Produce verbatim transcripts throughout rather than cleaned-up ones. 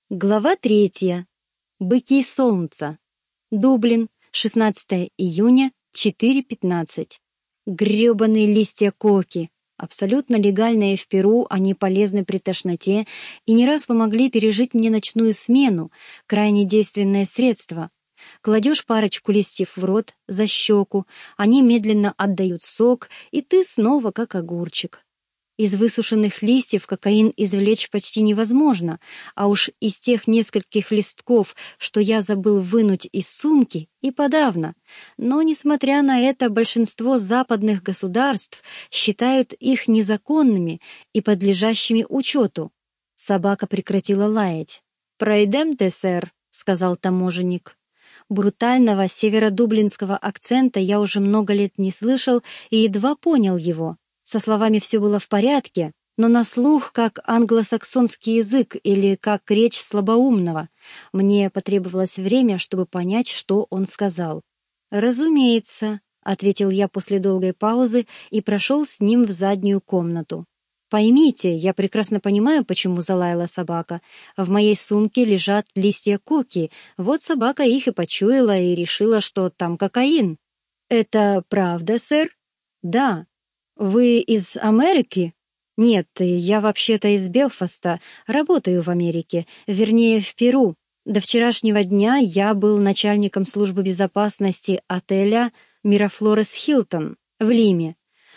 Глава третья. Быки солнца. Дублин, шестнадцатое июня, четыре пятнадцать. Грёбаные листья коки. Абсолютно легальные в Перу, они полезны при тошноте и не раз помогли пережить мне ночную смену, крайне действенное средство. Кладешь парочку листьев в рот, за щеку, они медленно отдают сок, и ты снова как огурчик. Из высушенных листьев кокаин извлечь почти невозможно, а уж из тех нескольких листков, что я забыл вынуть из сумки, и подавно. Но, несмотря на это, большинство западных государств считают их незаконными и подлежащими учету. Собака прекратила лаять. «Пройдемте, сэр», — сказал таможенник. Брутального северодублинского акцента я уже много лет не слышал и едва понял его. Со словами все было в порядке, но на слух как англосаксонский язык или как речь слабоумного. Мне потребовалось время, чтобы понять, что он сказал. «Разумеется», — ответил я после долгой паузы и прошел с ним в заднюю комнату. «Поймите, я прекрасно понимаю, почему залаяла собака. В моей сумке лежат листья коки, вот собака их и почуяла и решила, что там кокаин». «Это правда, сэр?» «Да». «Вы из Америки?» «Нет, я вообще-то из Белфаста, работаю в Америке, вернее, в Перу. До вчерашнего дня я был начальником службы безопасности отеля «Мирафлорес Хилтон» в Лиме.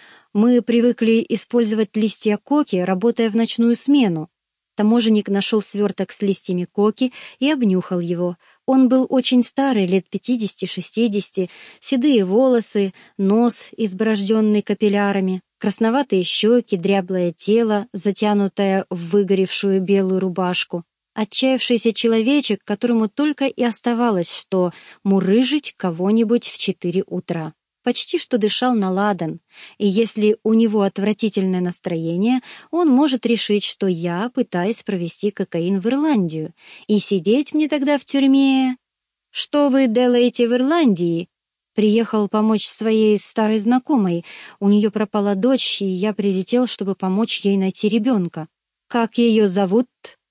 Мы привыкли использовать листья коки, работая в ночную смену». Таможенник нашел сверток с листьями коки и обнюхал его. Он был очень старый, лет пятидесяти-шестидесяти, седые волосы, нос, изборожденный капиллярами, красноватые щеки, дряблое тело, затянутое в выгоревшую белую рубашку. Отчаявшийся человечек, которому только и оставалось, что мурыжить кого-нибудь в четыре утра. Почти что дышал на ладан, и если у него отвратительное настроение, он может решить, что я пытаюсь провести кокаин в Ирландию, и сидеть мне тогда в тюрьме. «Что вы делаете в Ирландии?» «Приехал помочь своей старой знакомой. У нее пропала дочь, и я прилетел, чтобы помочь ей найти ребенка». «Как ее зовут?»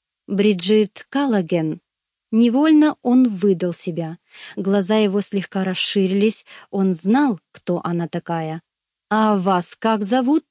«Бриджит Каллаген». Невольно он выдал себя. Глаза его слегка расширились, он знал, кто она такая. «А вас как зовут?»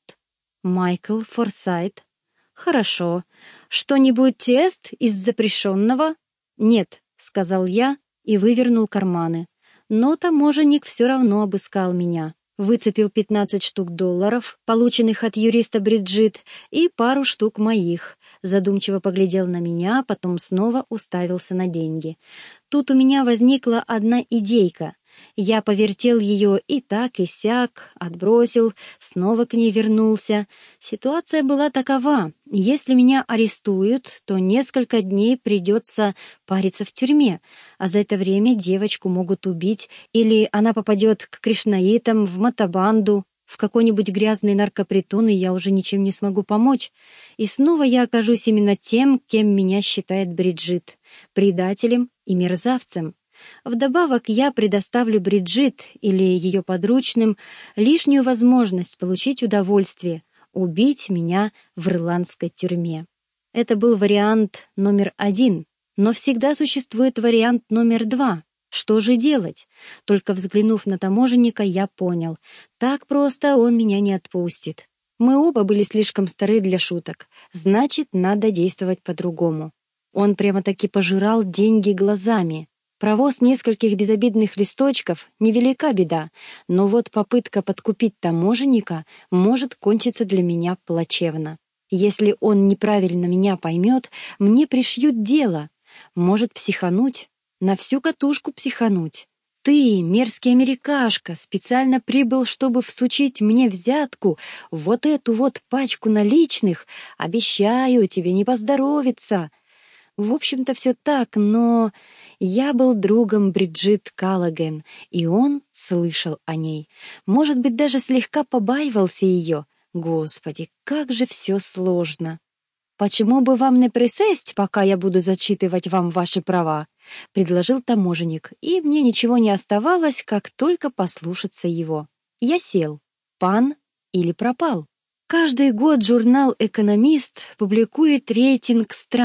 «Майкл Форсайт». «Хорошо. Что-нибудь тест из запрещенного?» «Нет», — сказал я и вывернул карманы. Но таможенник все равно обыскал меня. Выцепил пятнадцать штук долларов, полученных от юриста Бриджит, и пару штук моих. Задумчиво поглядел на меня, потом снова уставился на деньги. Тут у меня возникла одна идейка. Я повертел ее и так, и сяк, отбросил, снова к ней вернулся. Ситуация была такова. Если меня арестуют, то несколько дней придется париться в тюрьме, а за это время девочку могут убить, или она попадет к кришнаитам, в мотобанду, в какой-нибудь грязный наркопритон, и я уже ничем не смогу помочь. И снова я окажусь именно тем, кем меня считает Бриджит — предателем и мерзавцем. Вдобавок я предоставлю Бриджит или ее подручным лишнюю возможность получить удовольствие — убить меня в ирландской тюрьме. Это был вариант номер один, но всегда существует вариант номер два. Что же делать? Только взглянув на таможенника, я понял. Так просто он меня не отпустит. Мы оба были слишком стары для шуток. Значит, надо действовать по-другому. Он прямо-таки пожирал деньги глазами. Провоз нескольких безобидных листочков — невелика беда, но вот попытка подкупить таможенника может кончиться для меня плачевно. Если он неправильно меня поймет, мне пришьют дело. Может психануть, на всю катушку психануть. Ты, мерзкий америкашка, специально прибыл, чтобы всучить мне взятку, вот эту вот пачку наличных. Обещаю, тебе не поздоровится. В общем-то, все так, но я был другом Бриджит Каллаген, и он слышал о ней. Может быть, даже слегка побаивался ее. Господи, как же все сложно. «Почему бы вам не присесть, пока я буду зачитывать вам ваши права?» — предложил таможенник, и мне ничего не оставалось, как только послушаться его. Я сел. Пан или пропал. Каждый год журнал «Экономист» публикует рейтинг стран,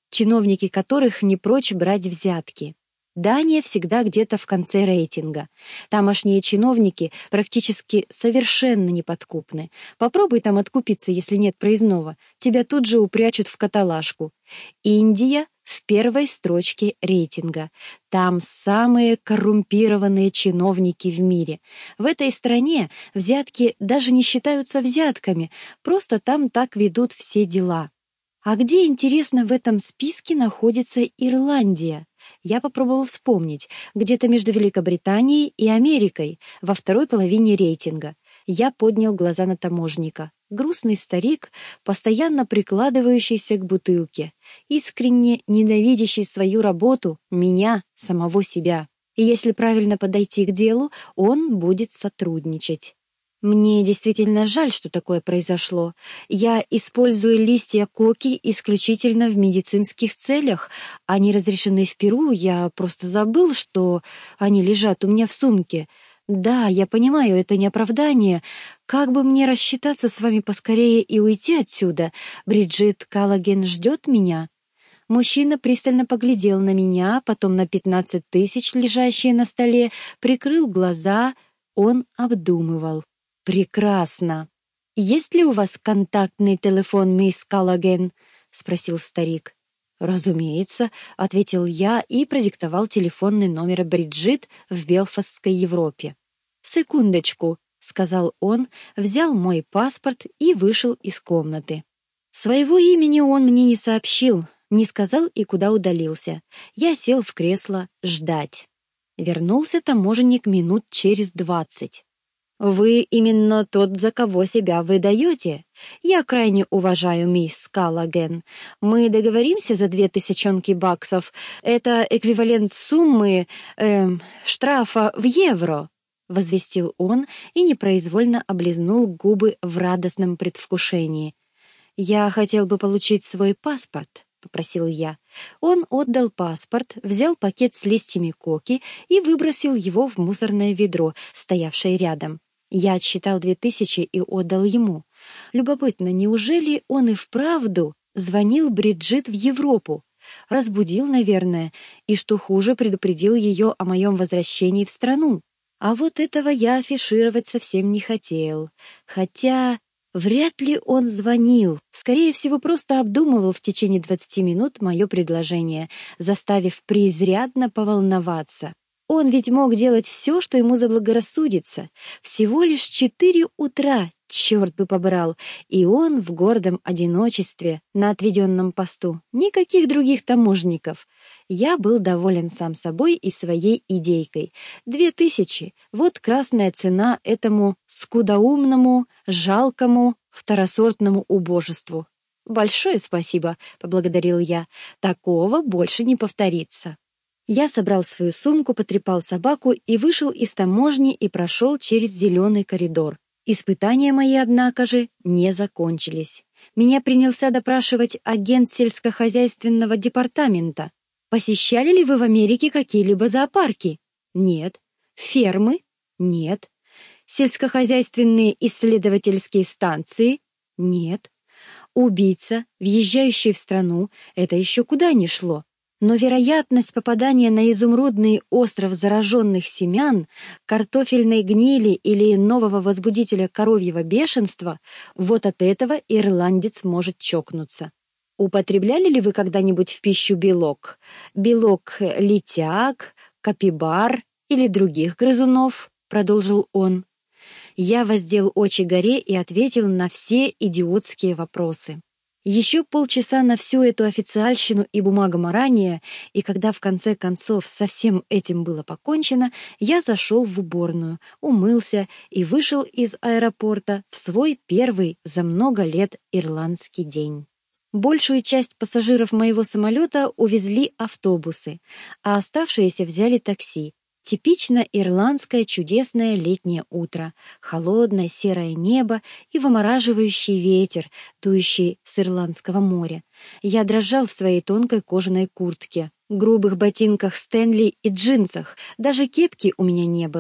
чиновники которых не прочь брать взятки. Дания всегда где-то в конце рейтинга. Тамошние чиновники практически совершенно неподкупны. Попробуй там откупиться, если нет проездного. Тебя тут же упрячут в каталажку. Индия в первой строчке рейтинга. Там самые коррумпированные чиновники в мире. В этой стране взятки даже не считаются взятками, просто там так ведут все дела. А где, интересно, в этом списке находится Ирландия? Я попробовал вспомнить, где-то между Великобританией и Америкой, во второй половине рейтинга. Я поднял глаза на таможника. Грустный старик, постоянно прикладывающийся к бутылке, искренне ненавидящий свою работу, меня, самого себя. И если правильно подойти к делу, он будет сотрудничать. Мне действительно жаль, что такое произошло. Я использую листья коки исключительно в медицинских целях. Они разрешены в Перу, я просто забыл, что они лежат у меня в сумке. Да, я понимаю, это не оправдание. Как бы мне рассчитаться с вами поскорее и уйти отсюда? Бриджит Каллоген ждет меня. Мужчина пристально поглядел на меня, потом на пятнадцать тысяч, лежащие на столе, прикрыл глаза. Он обдумывал. «Прекрасно. Есть ли у вас контактный телефон, мисс Каллоген?» — спросил старик. «Разумеется», — ответил я и продиктовал телефонный номер Бриджит в Белфастской Европе. «Секундочку», — сказал он, взял мой паспорт и вышел из комнаты. Своего имени он мне не сообщил, не сказал и куда удалился. Я сел в кресло ждать. Вернулся таможенник минут через двадцать. «Вы именно тот, за кого себя выдаете. Я крайне уважаю мисс Каллоген. Мы договоримся за две тысячонки баксов. Это эквивалент суммы эм, штрафа в евро», — возвестил он и непроизвольно облизнул губы в радостном предвкушении. «Я хотел бы получить свой паспорт», — попросил я. Он отдал паспорт, взял пакет с листьями коки и выбросил его в мусорное ведро, стоявшее рядом. Я отсчитал две тысячи и отдал ему. Любопытно, неужели он и вправду звонил Бриджит в Европу? Разбудил, наверное, и, что хуже, предупредил ее о моем возвращении в страну. А вот этого я афишировать совсем не хотел. Хотя вряд ли он звонил. Скорее всего, просто обдумывал в течение двадцати минут мое предложение, заставив преизрядно поволноваться. Он ведь мог делать все, что ему заблагорассудится. Всего лишь четыре утра, черт бы побрал, и он в гордом одиночестве на отведенном посту. Никаких других таможенников. Я был доволен сам собой и своей идейкой. Две тысячи — вот красная цена этому скудоумному, жалкому, второсортному убожеству. «Большое спасибо», — поблагодарил я. «Такого больше не повторится». Я собрал свою сумку, потрепал собаку и вышел из таможни и прошел через зеленый коридор. Испытания мои, однако же, не закончились. Меня принялся допрашивать агент сельскохозяйственного департамента. Посещали ли вы в Америке какие-либо зоопарки? Нет. Фермы? Нет. Сельскохозяйственные исследовательские станции? Нет. Убийца, въезжающий в страну, это еще куда ни шло. Но вероятность попадания на изумрудный остров зараженных семян, картофельной гнили или нового возбудителя коровьего бешенства, вот от этого ирландец может чокнуться. Употребляли ли вы когда-нибудь в пищу белок? Белок летяг, капибар или других грызунов? Продолжил он. Я воздел очи горе и ответил на все идиотские вопросы. Еще полчаса на всю эту официальщину и бумагоморание, и когда в конце концов со всем этим было покончено, я зашел в уборную, умылся и вышел из аэропорта в свой первый за много лет ирландский день. Большую часть пассажиров моего самолета увезли автобусы, а оставшиеся взяли такси. Типично ирландское чудесное летнее утро, холодное серое небо и вымораживающий ветер, дующий с Ирландского моря. Я дрожал в своей тонкой кожаной куртке, грубых ботинках Стэнли и джинсах, даже кепки у меня не было.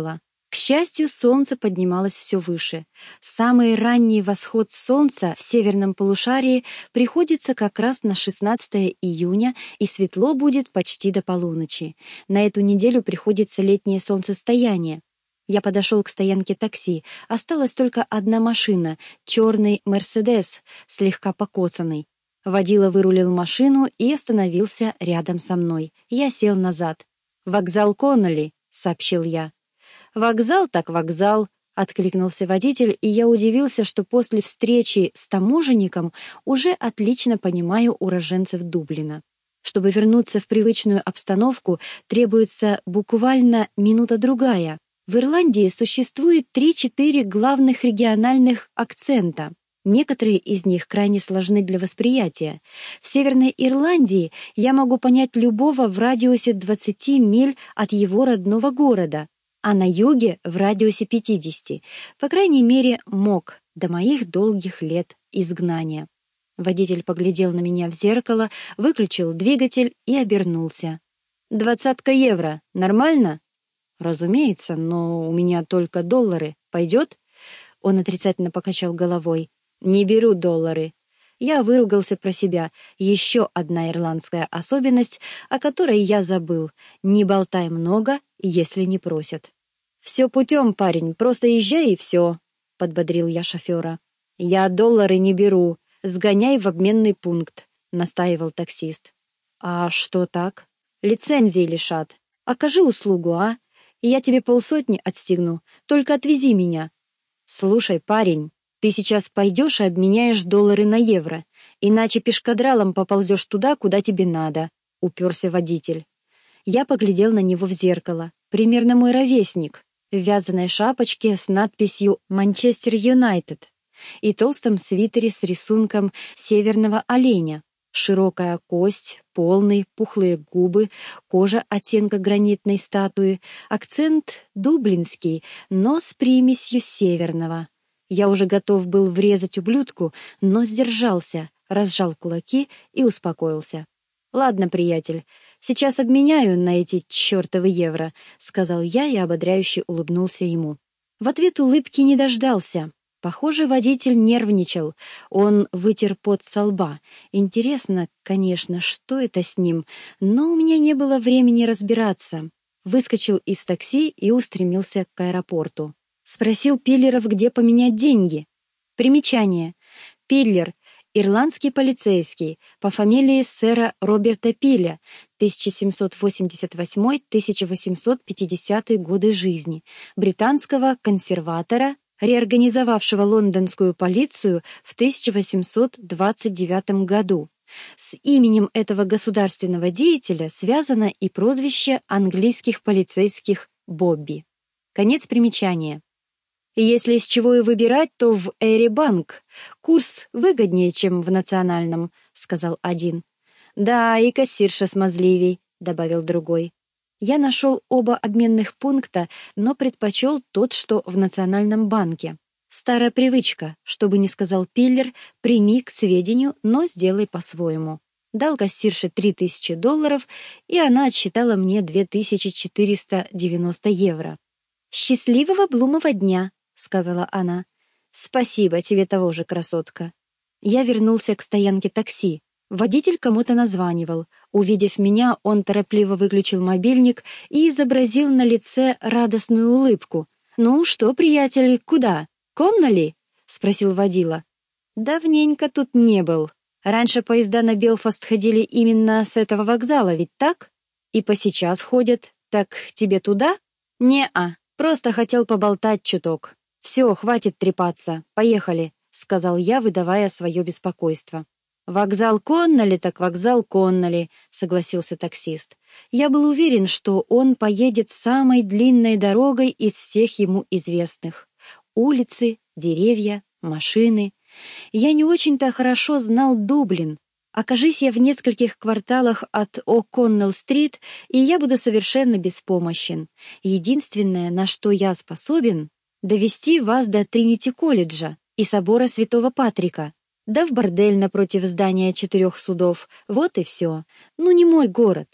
К счастью, солнце поднималось все выше. Самый ранний восход солнца в северном полушарии приходится как раз на шестнадцатое июня, и светло будет почти до полуночи. На эту неделю приходится летнее солнцестояние. Я подошел к стоянке такси. Осталась только одна машина — черный «Мерседес», слегка покоцанный. Водила вырулил машину и остановился рядом со мной. Я сел назад. «Вокзал Конноли», — сообщил я. «Вокзал так вокзал», — откликнулся водитель, и я удивился, что после встречи с таможенником уже отлично понимаю уроженцев Дублина. Чтобы вернуться в привычную обстановку, требуется буквально минута-другая. В Ирландии существует три-четыре главных региональных акцента. Некоторые из них крайне сложны для восприятия. В Северной Ирландии я могу понять любого в радиусе двадцати миль от его родного города, а на юге в радиусе пятидесяти. По крайней мере, мог до моих долгих лет изгнания. Водитель поглядел на меня в зеркало, выключил двигатель и обернулся. «Двадцатка евро. Нормально?» «Разумеется, но у меня только доллары. Пойдет?» Он отрицательно покачал головой. «Не беру доллары». Я выругался про себя. Еще одна ирландская особенность, о которой я забыл. Не болтай много, если не просят. «Все путем, парень, просто езжай и все», — подбодрил я шофера. «Я доллары не беру. Сгоняй в обменный пункт», — настаивал таксист. «А что так?» «Лицензии лишат. Окажи услугу, а? И я тебе полсотни отстегну. Только отвези меня». «Слушай, парень, ты сейчас пойдешь и обменяешь доллары на евро, иначе пешкадралом поползешь туда, куда тебе надо», — уперся водитель. Я поглядел на него в зеркало. Примерно мой ровесник, в вязаной шапочке с надписью «Манчестер Юнайтед» и толстом свитере с рисунком северного оленя. Широкая кость, полные пухлые губы, кожа оттенка гранитной статуи, акцент дублинский, но с примесью северного. Я уже готов был врезать ублюдку, но сдержался, разжал кулаки и успокоился. «Ладно, приятель, сейчас обменяю на эти чертовы евро», — сказал я и ободряюще улыбнулся ему. В ответ улыбки не дождался. Похоже, водитель нервничал. Он вытер пот со лба. Интересно, конечно, что это с ним, но у меня не было времени разбираться. Выскочил из такси и устремился к аэропорту. Спросил Пиллеров, где поменять деньги. Примечание. Пиллер — ирландский полицейский, по фамилии сэра Роберта Пиля, тысяча семьсот восемьдесят восьмой — тысяча восемьсот пятидесятые годы жизни, британского консерватора, реорганизовавшего лондонскую полицию в тысяча восемьсот двадцать девятом году. С именем этого государственного деятеля связано и прозвище английских полицейских Бобби. Конец примечания. Если из чего и выбирать, то в Эри Банк. Курс выгоднее, чем в национальном, — сказал один. Да, и кассирша смазливей, — добавил другой. Я нашел оба обменных пункта, но предпочел тот, что в Национальном банке. Старая привычка, что бы ни сказал Пиллер, прими к сведению, но сделай по-своему. Дал кассирше три тысячи долларов, и она отсчитала мне две тысячи четыреста девяносто евро. «Счастливого Блумова дня», — сказала она. «Спасибо, тебе того же, красотка». Я вернулся к стоянке такси. Водитель кому-то названивал. Увидев меня, он торопливо выключил мобильник и изобразил на лице радостную улыбку. «Ну что, приятель, куда? Конноли?» — спросил водила. «Давненько тут не был. Раньше поезда на Белфаст ходили именно с этого вокзала, ведь так? И по сейчас ходят. Так тебе туда?» «Не-а, просто хотел поболтать чуток. Все, хватит трепаться. Поехали», — сказал я, выдавая свое беспокойство. «Вокзал Конноли, так вокзал Конноли», — согласился таксист. Я был уверен, что он поедет самой длинной дорогой из всех ему известных. Улицы, деревья, машины. Я не очень-то хорошо знал Дублин. Окажись я в нескольких кварталах от О'Коннелл-стрит, и я буду совершенно беспомощен. Единственное, на что я способен, — довести вас до Тринити-колледжа и собора Святого Патрика. Да в бордель напротив здания четырех судов. Вот и все. Ну, не мой город.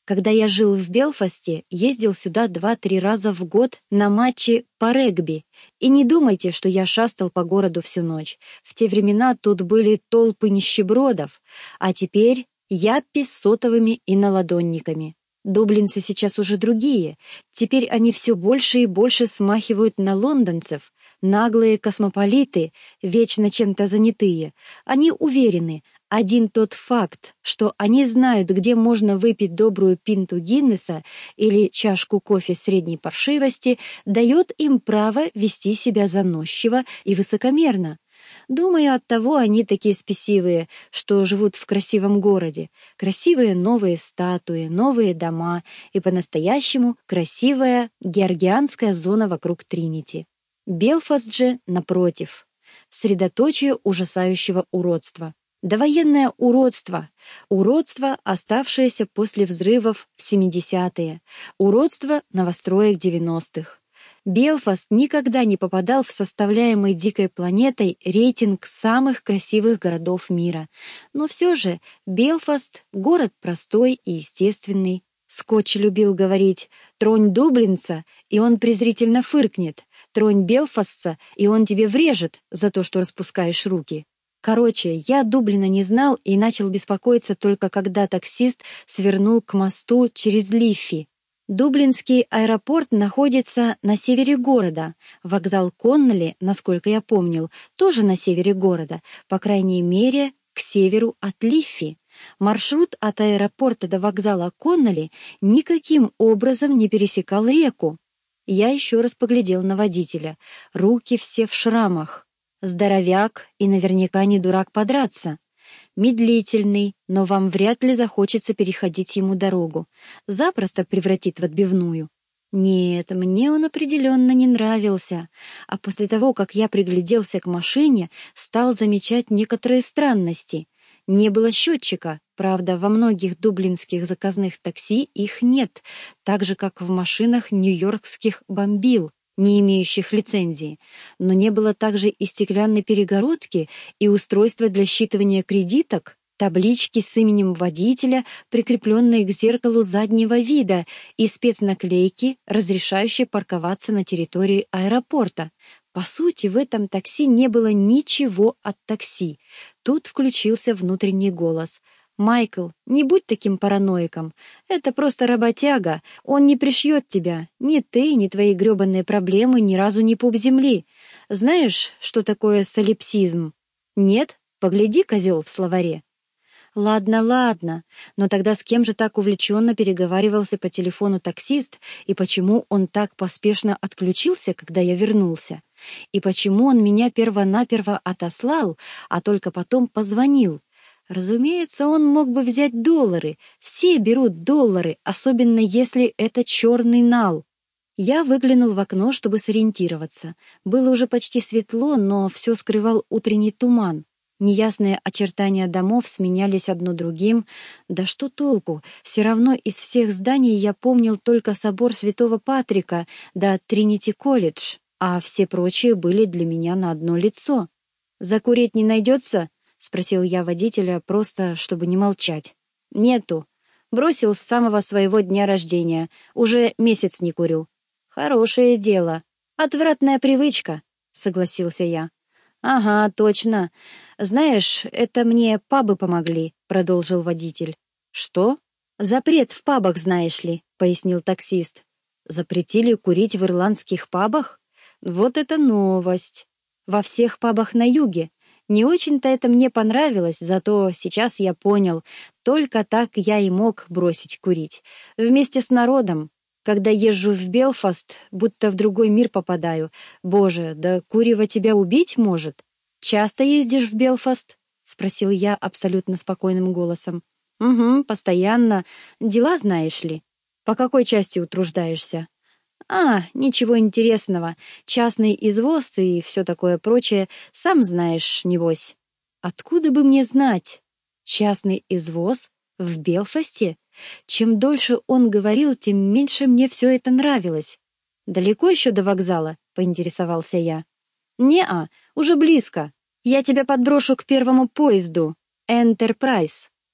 Когда я жил в Белфасте, ездил сюда два-три раза в год на матчи по регби. И не думайте, что я шастал по городу всю ночь. В те времена тут были толпы нищебродов, а теперь яппи с сотовыми и наладонниками. Дублинцы сейчас уже другие. Теперь они все больше и больше смахивают на лондонцев. Наглые космополиты, вечно чем-то занятые. Они уверены, один тот факт, что они знают, где можно выпить добрую пинту Гиннесса или чашку кофе средней паршивости, дает им право вести себя заносчиво и высокомерно. Думаю, оттого они такие спесивые, что живут в красивом городе. Красивые новые статуи, новые дома и по-настоящему красивая георгианская зона вокруг Тринити. Белфаст же, напротив, средоточие ужасающего уродства. Довоенное уродство. Уродство, оставшееся после взрывов в семидесятые. Уродство новостроек девяностых. Белфаст никогда не попадал в составляемый дикой планетой рейтинг самых красивых городов мира. Но все же Белфаст — город простой и естественный. Скотч любил говорить: «Тронь дублинца, и он презрительно фыркнет. Тронь белфастца, и он тебе врежет за то, что распускаешь руки». Короче, я Дублина не знал и начал беспокоиться только когда таксист свернул к мосту через Лиффи. Дублинский аэропорт находится на севере города. Вокзал Конноли, насколько я помнил, тоже на севере города, по крайней мере, к северу от Лиффи. Маршрут от аэропорта до вокзала Конноли никаким образом не пересекал реку. Я еще раз поглядел на водителя. Руки все в шрамах. Здоровяк и наверняка не дурак подраться. Медлительный, но вам вряд ли захочется переходить ему дорогу. Запросто превратит в отбивную. Нет, мне он определенно не нравился. А после того, как я пригляделся к машине, стал замечать некоторые странности. Не было счетчика, правда, во многих дублинских заказных такси их нет, так же, как в машинах нью-йоркских бомбил, не имеющих лицензии, но не было также и стеклянной перегородки, и устройства для считывания кредиток, таблички с именем водителя, прикрепленные к зеркалу заднего вида, и спецнаклейки, разрешающие парковаться на территории аэропорта. По сути, в этом такси не было ничего от такси. Тут включился внутренний голос. «Майкл, не будь таким параноиком. Это просто работяга. Он не пришьет тебя. Ни ты, ни твои гребаные проблемы ни разу не пуп земли. Знаешь, что такое солипсизм? Нет? Погляди, козел, в словаре». Ладно, ладно, но тогда с кем же так увлеченно переговаривался по телефону таксист, и почему он так поспешно отключился, когда я вернулся? И почему он меня перво-наперво отослал, а только потом позвонил? Разумеется, он мог бы взять доллары. Все берут доллары, особенно если это черный нал. Я выглянул в окно, чтобы сориентироваться. Было уже почти светло, но все скрывал утренний туман. Неясные очертания домов сменялись одно другим. Да что толку? Все равно из всех зданий я помнил только собор Святого Патрика да Тринити-колледж, а все прочие были для меня на одно лицо. «Закурить не найдется?» — спросил я водителя, просто чтобы не молчать. «Нету. Бросил с самого своего дня рождения. Уже месяц не курю». «Хорошее дело. Отвратная привычка», — согласился я. «Ага, точно. Знаешь, это мне пабы помогли», — продолжил водитель. «Что?» «Запрет в пабах, знаешь ли», — пояснил таксист. «Запретили курить в ирландских пабах? Вот это новость. Во всех пабах на юге. Не очень-то это мне понравилось, зато сейчас я понял, только так я и мог бросить курить. Вместе с народом. Когда езжу в Белфаст, будто в другой мир попадаю. Боже, да курево тебя убить может. Часто ездишь в Белфаст?» — спросил я абсолютно спокойным голосом. «Угу, постоянно. Дела знаешь ли. По какой части утруждаешься?» «А, ничего интересного. Частный извоз и все такое прочее. Сам знаешь, небось». «Откуда бы мне знать? Частный извоз? В Белфасте?» Чем дольше он говорил, тем меньше мне все это нравилось. «Далеко еще до вокзала?» — поинтересовался я. «Не-а, уже близко. Я тебя подброшу к первому поезду. Энтерпрайз.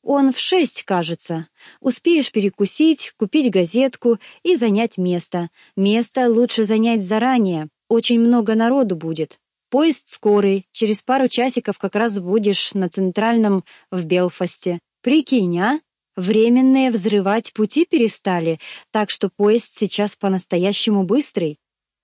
Он в шесть, кажется. Успеешь перекусить, купить газетку и занять место. Место лучше занять заранее. Очень много народу будет. Поезд скорый. Через пару часиков как раз будешь на центральном в Белфасте. Прикинь, а? Временные взрывать пути перестали, так что поезд сейчас по-настоящему быстрый.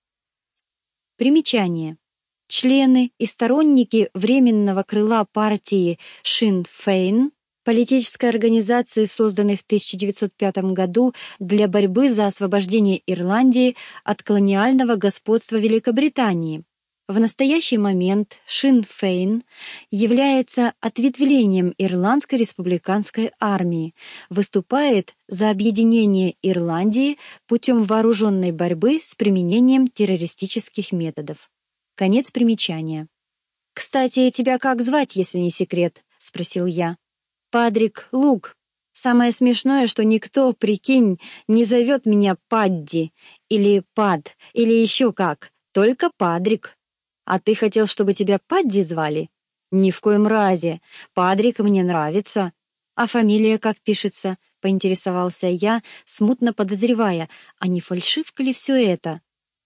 Примечание. Члены и сторонники временного крыла партии Шин Фейн, политической организации, созданной в тысяча девятьсот пятом году для борьбы за освобождение Ирландии от колониального господства Великобритании. В настоящий момент Шин Фейн является ответвлением Ирландской республиканской армии, выступает за объединение Ирландии путем вооруженной борьбы с применением террористических методов. Конец примечания. «Кстати, тебя как звать, если не секрет?» — спросил я. «Падрик Лук. Самое смешное, что никто, прикинь, не зовет меня Падди или Пад или еще как, только Падрик. А ты хотел, чтобы тебя Падди звали? Ни в коем разе. Падрик мне нравится. А фамилия как пишется?» — поинтересовался я, смутно подозревая, а не фальшивка ли все это?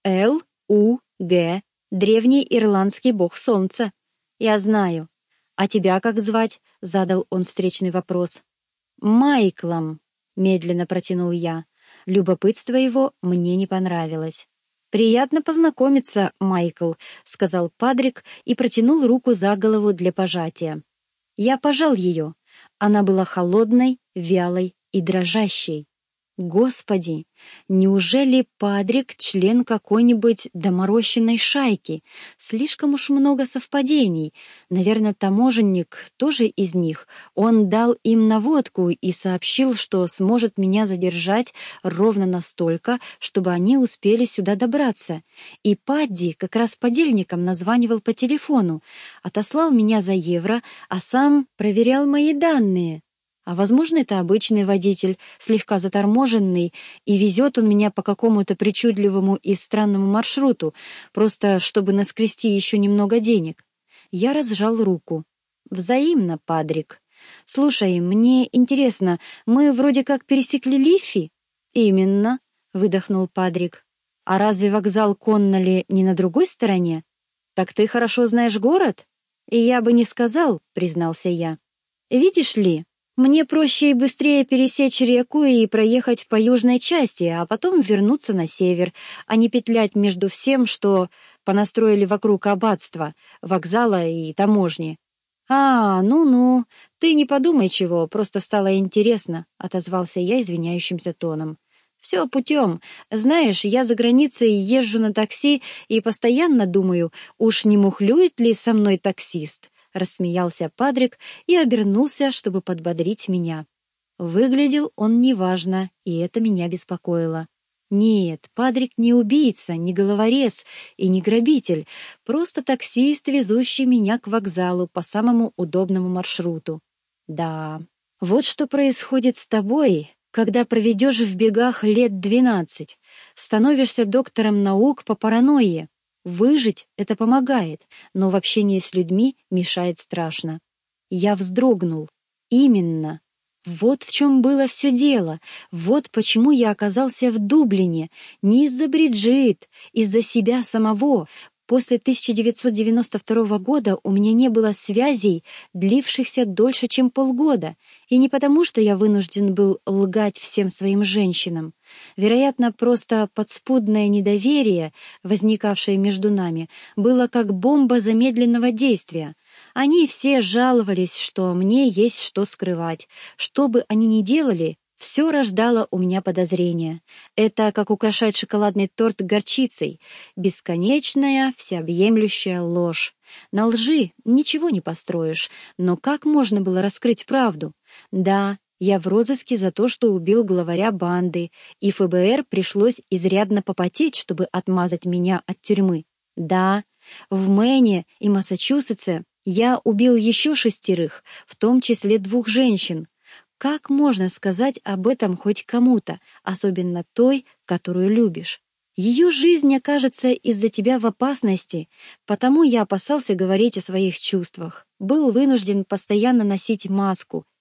Л У Г Древний ирландский бог солнца. Я знаю. А тебя как звать? Задал он встречный вопрос. Майклом, медленно протянул я. Любопытство его мне не понравилось. Приятно познакомиться, Майкл, сказал Падрик и протянул руку за голову для пожатия. Я пожал ее. Она была холодной, вялой и дрожащей. Господи, неужели Падрик член какой-нибудь доморощенной шайки? Слишком уж много совпадений. Наверное, таможенник тоже из них. Он дал им наводку и сообщил, что сможет меня задержать ровно настолько, чтобы они успели сюда добраться. И Падди как раз подельником названивал по телефону, отослал меня за евро, а сам проверял мои данные. А, возможно, это обычный водитель, слегка заторможенный, и везет он меня по какому-то причудливому и странному маршруту, просто чтобы наскрести еще немного денег. Я разжал руку. Взаимно, Падрик. Слушай, мне интересно, мы вроде как пересекли Лиффи? Именно, выдохнул Падрик. А разве вокзал Конноли не на другой стороне? Так ты хорошо знаешь город? И я бы не сказал, признался я. Видишь ли, мне проще и быстрее пересечь реку и проехать по южной части, а потом вернуться на север, а не петлять между всем, что понастроили вокруг аббатства, вокзала и таможни. «А, ну-ну, ты не подумай чего, просто стало интересно», — отозвался я извиняющимся тоном. «Все путем. Знаешь, я за границей езжу на такси и постоянно думаю, уж не мухлюет ли со мной таксист?» Рассмеялся Падрик и обернулся, чтобы подбодрить меня. Выглядел он неважно, и это меня беспокоило. Нет, Падрик не убийца, не головорез и не грабитель, просто таксист, везущий меня к вокзалу по самому удобному маршруту. Да, вот что происходит с тобой, когда проведешь в бегах лет двенадцать, становишься доктором наук по паранойе. Выжить — это помогает, но в общении с людьми мешает страшно. Я вздрогнул. Именно. Вот в чем было все дело. Вот почему я оказался в Дублине. Не из-за Бриджит, из-за себя самого. После тысяча девятьсот девяносто второго года у меня не было связей, длившихся дольше, чем полгода. И не потому, что я вынужден был лгать всем своим женщинам. Вероятно, просто подспудное недоверие, возникавшее между нами, было как бомба замедленного действия. Они все жаловались, что мне есть что скрывать. Что бы они ни делали, все рождало у меня подозрения. Это как украшать шоколадный торт горчицей. Бесконечная, всеобъемлющая ложь. На лжи ничего не построишь, но как можно было раскрыть правду? Да, я в розыске за то, что убил главаря банды, и эф бэ эр пришлось изрядно попотеть, чтобы отмазать меня от тюрьмы. Да, в Мэне и Массачусетсе я убил еще шестерых, в том числе двух женщин. Как можно сказать об этом хоть кому-то, особенно той, которую любишь? Ее жизнь окажется из-за тебя в опасности, потому я опасался говорить о своих чувствах. Был вынужден постоянно носить маску,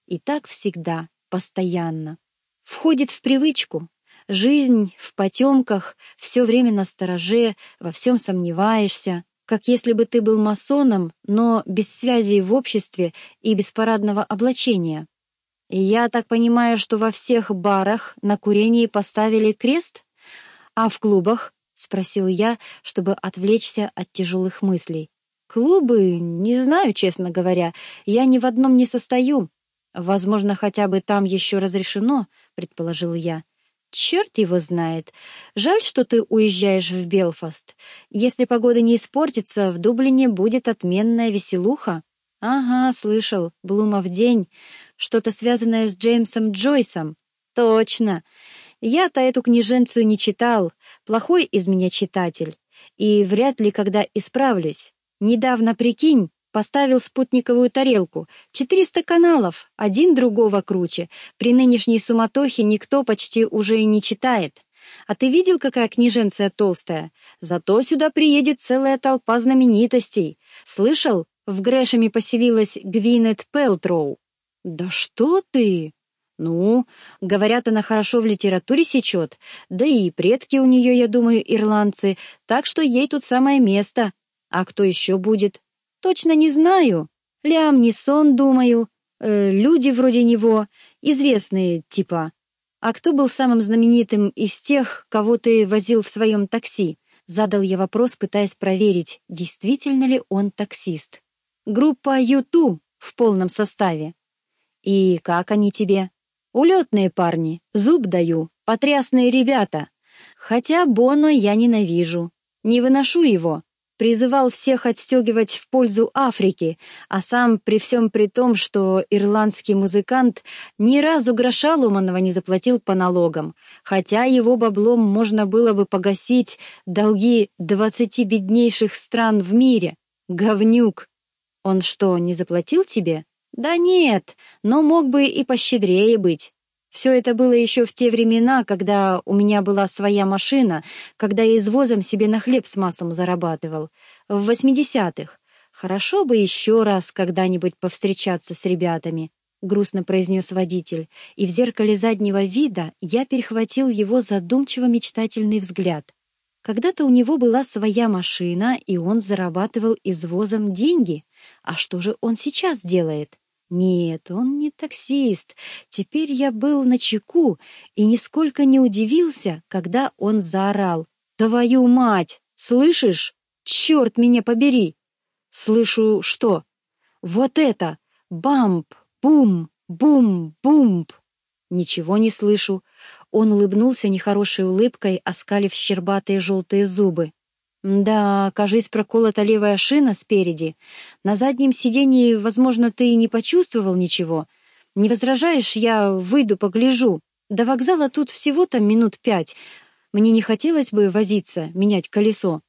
И так всегда, постоянно. Входит в привычку. Жизнь в потемках, все время настороже, во всем сомневаешься, как если бы ты был масоном, но без связей в обществе и без парадного облачения. И я так понимаю, что во всех барах на курении поставили крест? А в клубах? — спросил я, чтобы отвлечься от тяжелых мыслей. Клубы? Не знаю, честно говоря. Я ни в одном не состою. Возможно, хотя бы там еще разрешено, — предположил я. Черт его знает. Жаль, что ты уезжаешь в Белфаст. Если погода не испортится, в Дублине будет отменная веселуха. Ага, слышал. Блумов день. Что-то связанное с Джеймсом Джойсом. Точно. Я-то эту книженцию не читал. Плохой из меня читатель. И вряд ли когда исправлюсь. Недавно, прикинь, поставил спутниковую тарелку. Четыреста каналов, один другого круче. При нынешней суматохе никто почти уже и не читает. А ты видел, какая книженция толстая? Зато сюда приедет целая толпа знаменитостей. Слышал, в Грэшеме поселилась Гвинет Пэлтроу? Да что ты? Ну, говорят, она хорошо в литературе сечет. Да и предки у нее, я думаю, ирландцы. Так что ей тут самое место. А кто еще будет? Точно не знаю. Лям Нисон, думаю. Э, люди вроде него. Известные, типа. А кто был самым знаменитым из тех, кого ты возил в своем такси? Задал я вопрос, пытаясь проверить, действительно ли он таксист. Группа ю ту в полном составе. И как они тебе? Улетные парни, зуб даю, потрясные ребята. Хотя Боно я ненавижу. Не выношу его. Призывал всех отстегивать в пользу Африки, а сам при всем при том, что ирландский музыкант ни разу гроша ломаного не заплатил по налогам, хотя его баблом можно было бы погасить долги двадцати беднейших стран в мире. Говнюк. Он что, не заплатил тебе? Да нет, но мог бы и пощедрее быть. Все это было еще в те времена, когда у меня была своя машина, когда я извозом себе на хлеб с маслом зарабатывал. В восьмидесятых. Хорошо бы еще раз когда-нибудь повстречаться с ребятами, — грустно произнес водитель, и в зеркале заднего вида я перехватил его задумчиво-мечтательный взгляд. Когда-то у него была своя машина, и он зарабатывал извозом деньги. А что же он сейчас делает? Нет, он не таксист. Теперь я был начеку и нисколько не удивился, когда он заорал. «Твою мать! Слышишь? Черт меня побери!» «Слышу что?» «Вот это! Бамп! Бум! Бум! Бумп!» «Ничего не слышу». Он улыбнулся нехорошей улыбкой, оскалив щербатые желтые зубы. «Да, кажись, проколота левая шина спереди. На заднем сиденье, возможно, ты и не почувствовал ничего. Не возражаешь, я выйду погляжу. До вокзала тут всего-то минут пять. Мне не хотелось бы возиться, менять колесо».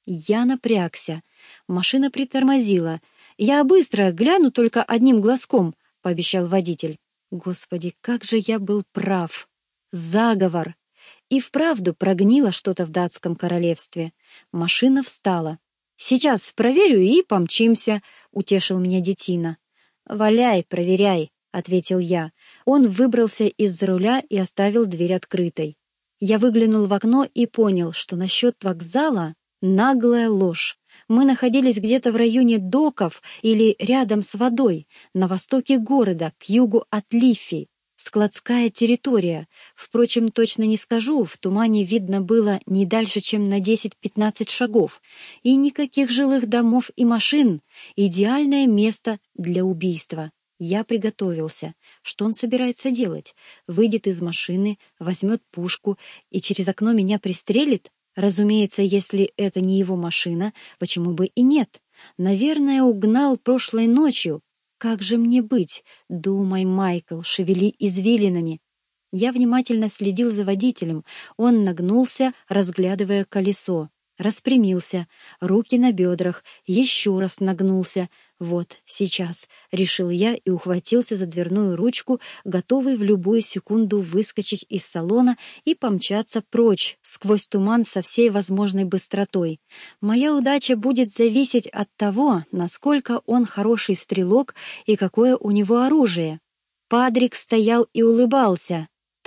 Я напрягся. Машина притормозила. «Я быстро гляну только одним глазком», — пообещал водитель. Господи, как же я был прав. Заговор. И вправду прогнило что-то в датском королевстве. Машина встала. «Сейчас проверю и помчимся», — утешил меня детина. «Валяй, проверяй», — ответил я. Он выбрался из-за руля и оставил дверь открытой. Я выглянул в окно и понял, что насчет вокзала наглая ложь. Мы находились где-то в районе доков или рядом с водой, на востоке города, к югу от Лиффи. Складская территория. Впрочем, точно не скажу, в тумане видно было не дальше, чем на десять-пятнадцать шагов. И никаких жилых домов и машин. Идеальное место для убийства. Я приготовился. Что он собирается делать? Выйдет из машины, возьмет пушку и через окно меня пристрелит? Разумеется, если это не его машина, почему бы и нет? Наверное, угнал прошлой ночью. «Как же мне быть? Думай, Майкл, шевели извилинами». Я внимательно следил за водителем. Он нагнулся, разглядывая колесо. Распрямился, руки на бедрах, еще раз нагнулся. «Вот, сейчас», — решил я и ухватился за дверную ручку, готовый в любую секунду выскочить из салона и помчаться прочь, сквозь туман со всей возможной быстротой. Моя удача будет зависеть от того, насколько он хороший стрелок и какое у него оружие. Падрик стоял и улыбался.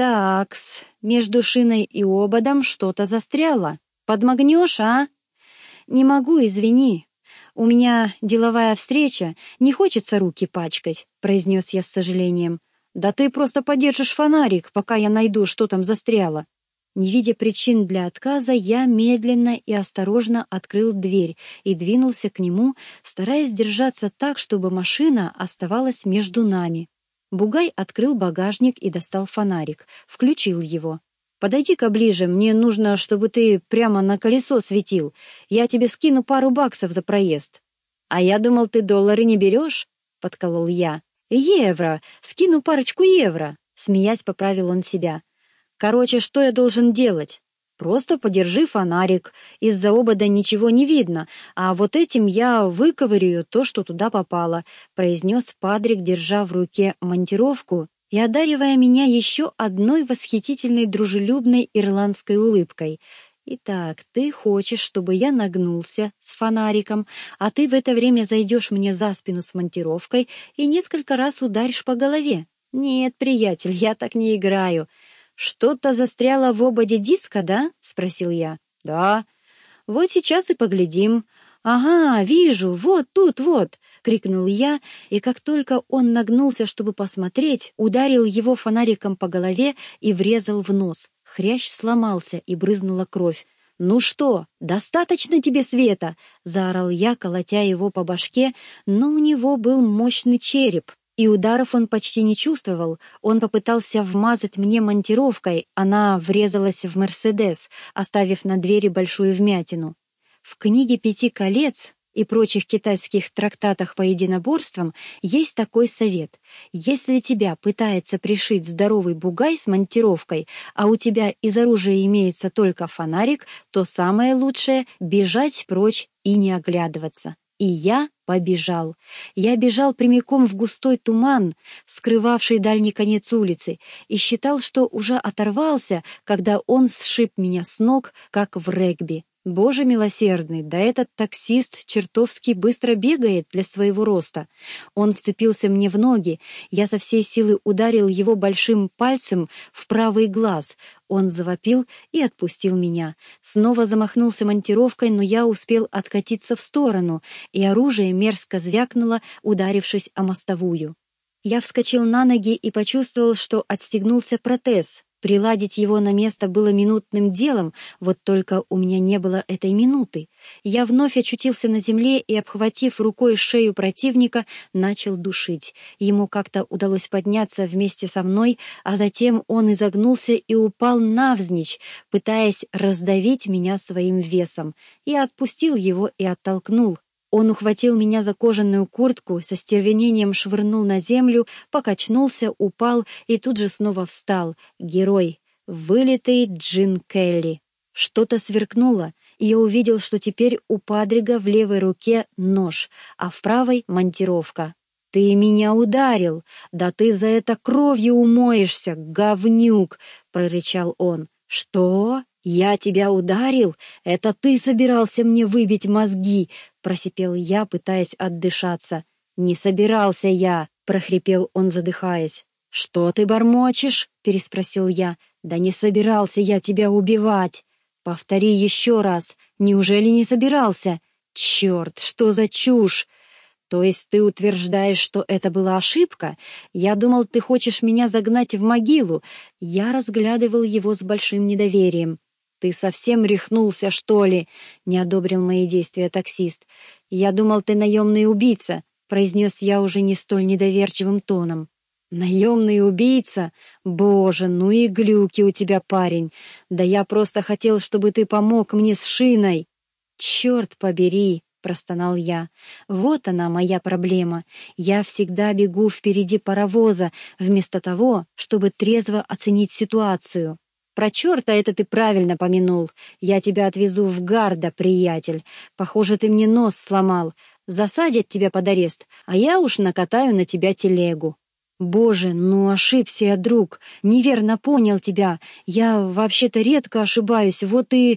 «Такс, между шиной и ободом что-то застряло. Подмогнешь, а?» «Не могу, извини. У меня деловая встреча, не хочется руки пачкать», — произнес я с сожалением. «Да ты просто подержишь фонарик, пока я найду, что там застряло». Не видя причин для отказа, я медленно и осторожно открыл дверь и двинулся к нему, стараясь держаться так, чтобы машина оставалась между нами. Бугай открыл багажник и достал фонарик, включил его. «Подойди-ка ближе, мне нужно, чтобы ты прямо на колесо светил. Я тебе скину пару баксов за проезд». «А я думал, ты доллары не берешь?» — подколол я. «Евро! Скину парочку евро!» — смеясь поправил он себя. «Короче, что я должен делать? Просто подержи фонарик. Из-за обода ничего не видно, а вот этим я выковырю то, что туда попало», — произнес Падрик, держа в руке монтировку и одаривая меня еще одной восхитительной дружелюбной ирландской улыбкой. «Итак, ты хочешь, чтобы я нагнулся с фонариком, а ты в это время зайдешь мне за спину с монтировкой и несколько раз ударишь по голове? Нет, приятель, я так не играю». «Что-то застряло в ободе диска, да?» — спросил я. «Да». «Вот сейчас и поглядим». «Ага, вижу, вот тут, вот!» — крикнул я, и как только он нагнулся, чтобы посмотреть, ударил его фонариком по голове и врезал в нос. Хрящ сломался, и брызнула кровь. «Ну что, достаточно тебе света?» — заорал я, колотя его по башке, но у него был мощный череп, и ударов он почти не чувствовал. Он попытался вмазать мне монтировкой, она врезалась в «Мерседес», оставив на двери большую вмятину. В книге «Пяти колец» и прочих китайских трактатах по единоборствам есть такой совет. Если тебя пытается пришить здоровый бугай с монтировкой, а у тебя из оружия имеется только фонарик, то самое лучшее — бежать прочь и не оглядываться. И я побежал. Я бежал прямиком в густой туман, скрывавший дальний конец улицы, и считал, что уже оторвался, когда он сшиб меня с ног, как в регби. Боже милосердный, да этот таксист чертовски быстро бегает для своего роста. Он вцепился мне в ноги, я со всей силы ударил его большим пальцем в правый глаз. Он завопил и отпустил меня. Снова замахнулся монтировкой, но я успел откатиться в сторону, и оружие мерзко звякнуло, ударившись о мостовую. Я вскочил на ноги и почувствовал, что отстегнулся протез. Приладить его на место было минутным делом, вот только у меня не было этой минуты. Я вновь очутился на земле и, обхватив рукой шею противника, начал душить. Ему как-то удалось подняться вместе со мной, а затем он изогнулся и упал навзничь, пытаясь раздавить меня своим весом. Я отпустил его и оттолкнул. Он ухватил меня за кожаную куртку, со стервенением швырнул на землю, покачнулся, упал и тут же снова встал. Герой. Вылитый Джин Келли. Что-то сверкнуло, и я увидел, что теперь у Падрига в левой руке нож, а в правой — монтировка. «Ты меня ударил! Да ты за это кровью умоешься, говнюк!» — прорычал он. «Что? Я тебя ударил? Это ты собирался мне выбить мозги?» — просипел я, пытаясь отдышаться. «Не собирался я!» — прохрипел он, задыхаясь. «Что ты бормочешь?» — переспросил я. «Да не собирался я тебя убивать!» «Повтори еще раз. Неужели не собирался?» «Черт, что за чушь!» «То есть ты утверждаешь, что это была ошибка? Я думал, ты хочешь меня загнать в могилу». Я разглядывал его с большим недоверием. «Ты совсем рехнулся, что ли?» — не одобрил мои действия таксист. «Я думал, ты наемный убийца», — произнес я уже не столь недоверчивым тоном. «Наемный убийца? Боже, ну и глюки у тебя, парень! Да я просто хотел, чтобы ты помог мне с шиной!» «Черт побери!» — простонал я. «Вот она, моя проблема. Я всегда бегу впереди паровоза, вместо того, чтобы трезво оценить ситуацию». «Про черта это ты правильно помянул. Я тебя отвезу в Гарда, приятель. Похоже, ты мне нос сломал. Засадят тебя под арест, а я уж накатаю на тебя телегу». «Боже, ну ошибся я, друг. Неверно понял тебя. Я вообще-то редко ошибаюсь, вот и...»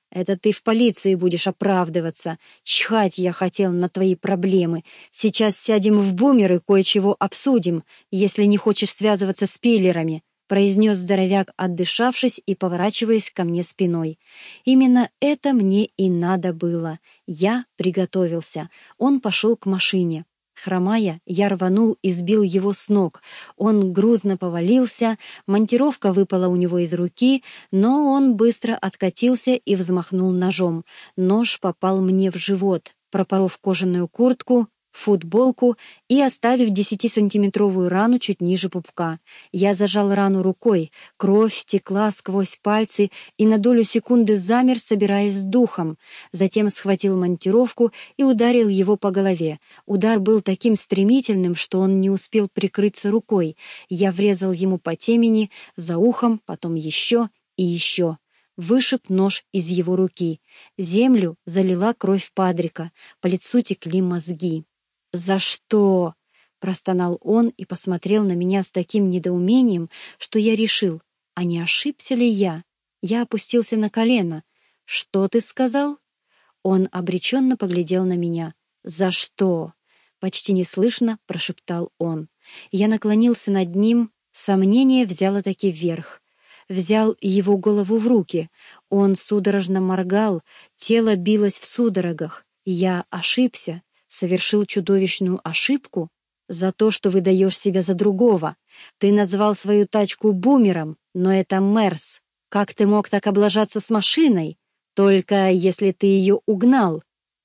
Это ты в полиции будешь оправдываться. Чхать я хотел на твои проблемы. Сейчас сядем в бумер и кое-чего обсудим, если не хочешь связываться с пиллерами», произнес здоровяк, отдышавшись и поворачиваясь ко мне спиной. Именно это мне и надо было. Я приготовился. Он пошел к машине. Хромая, я рванул и сбил его с ног. Он грузно повалился, монтировка выпала у него из руки, но он быстро откатился и взмахнул ножом. Нож попал мне в живот, пропоров кожаную куртку, футболку и оставив десятисантиметровую рану чуть ниже пупка. Я зажал рану рукой, кровь текла сквозь пальцы и на долю секунды замер, собираясь с духом. Затем схватил монтировку и ударил его по голове. Удар был таким стремительным, что он не успел прикрыться рукой. Я врезал ему по темени, за ухом, потом еще и еще. Вышиб нож из его руки. Землю залила кровь Падрика, по лицу текли мозги. «За что?» — простонал он и посмотрел на меня с таким недоумением, что я решил, а не ошибся ли я? Я опустился на колено. «Что ты сказал?» Он обреченно поглядел на меня. «За что?» — почти неслышно прошептал он. Я наклонился над ним, сомнение взяло-таки вверх. Взял его голову в руки. Он судорожно моргал, тело билось в судорогах. Я ошибся. Совершил чудовищную ошибку за то, что выдаешь себя за другого. Ты назвал свою тачку бумером, но это Мерс. Как ты мог так облажаться с машиной? Только если ты ее угнал.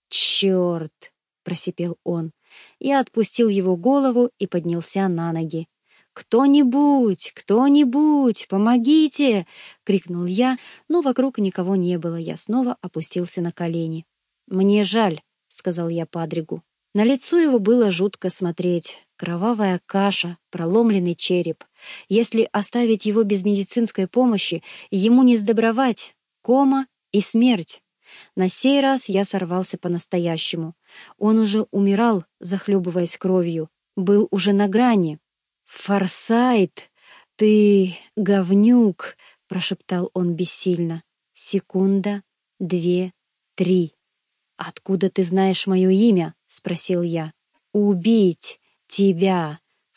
«Черт!» — просипел он. Я отпустил его голову и поднялся на ноги. «Кто-нибудь! Кто-нибудь! Помогите!» — крикнул я, но вокруг никого не было. Я снова опустился на колени. «Мне жаль», — сказал я Падригу. На лицо его было жутко смотреть. Кровавая каша, проломленный череп. Если оставить его без медицинской помощи, ему не сдобровать. Кома и смерть. На сей раз я сорвался по-настоящему. Он уже умирал, захлебываясь кровью. Был уже на грани. «Форсайт, ты говнюк!» — прошептал он бессильно. Секунда, две, три. «Откуда ты знаешь мое имя?» — спросил я. «Убить тебя,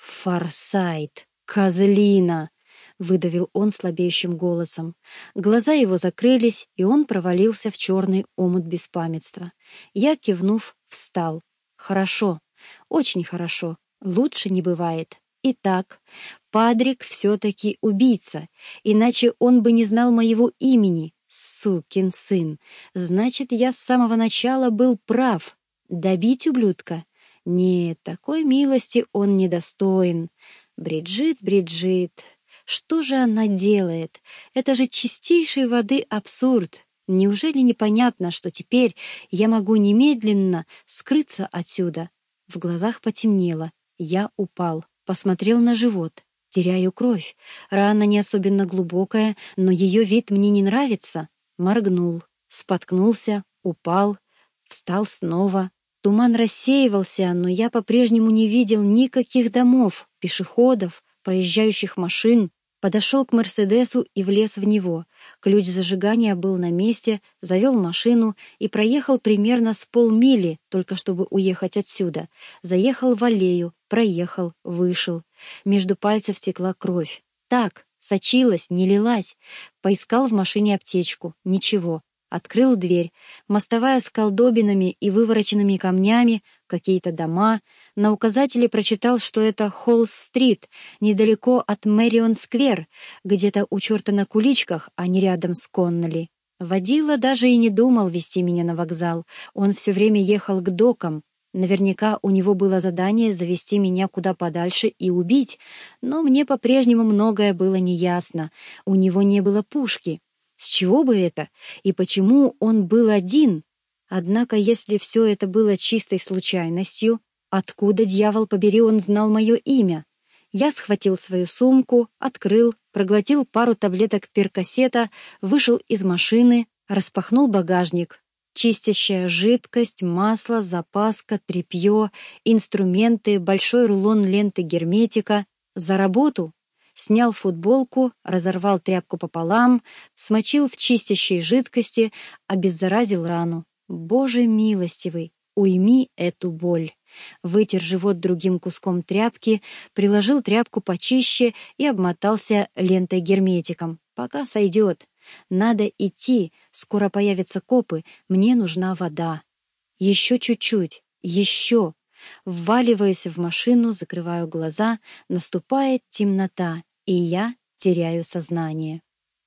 Форсайт, козлина!» — выдавил он слабеющим голосом. Глаза его закрылись, и он провалился в черный омут беспамятства. Я, кивнув, встал. «Хорошо, очень хорошо, лучше не бывает. Итак, Падрик все-таки убийца, иначе он бы не знал моего имени. Сукин сын! Значит, я с самого начала был прав. Добить ублюдка? Нет, такой милости он недостоин. Бриджит, Бриджит, что же она делает? Это же чистейшей воды абсурд. Неужели непонятно, что теперь я могу немедленно скрыться отсюда?» В глазах потемнело. Я упал, посмотрел на живот. Теряю кровь. Рана не особенно глубокая, но ее вид мне не нравится. Моргнул, споткнулся, упал, встал снова. Туман рассеивался, но я по-прежнему не видел никаких домов, пешеходов, проезжающих машин. Подошел к Мерседесу и влез в него. Ключ зажигания был на месте, завел машину и проехал примерно с полмили, только чтобы уехать отсюда. Заехал в аллею, проехал, вышел. Между пальцев текла кровь. Так, сочилась, не лилась. Поискал в машине аптечку. Ничего. Открыл дверь. Мостовая с колдобинами и вывороченными камнями, какие-то дома. На указателе прочитал, что это Холл-стрит, недалеко от Мэрион-сквер, где-то у черта на куличках, а не рядом с Конноли. Водила даже и не думал везти меня на вокзал. Он все время ехал к докам. Наверняка у него было задание завести меня куда подальше и убить, но мне по-прежнему многое было неясно. У него не было пушки. С чего бы это? И почему он был один? Однако, если все это было чистой случайностью, откуда, дьявол побери, он знал мое имя? Я схватил свою сумку, открыл, проглотил пару таблеток перкосета, вышел из машины, распахнул багажник. Чистящая жидкость, масло, запаска, тряпье, инструменты, большой рулон ленты герметика. За работу? Снял футболку, разорвал тряпку пополам, смочил в чистящей жидкости, обеззаразил рану. Боже милостивый, уйми эту боль. Вытер живот другим куском тряпки, приложил тряпку почище и обмотался лентой-герметиком. Пока сойдет. Надо идти, скоро появятся копы, мне нужна вода. Еще чуть-чуть, еще. Вваливаюсь в машину, закрываю глаза, наступает темнота, и я теряю сознание.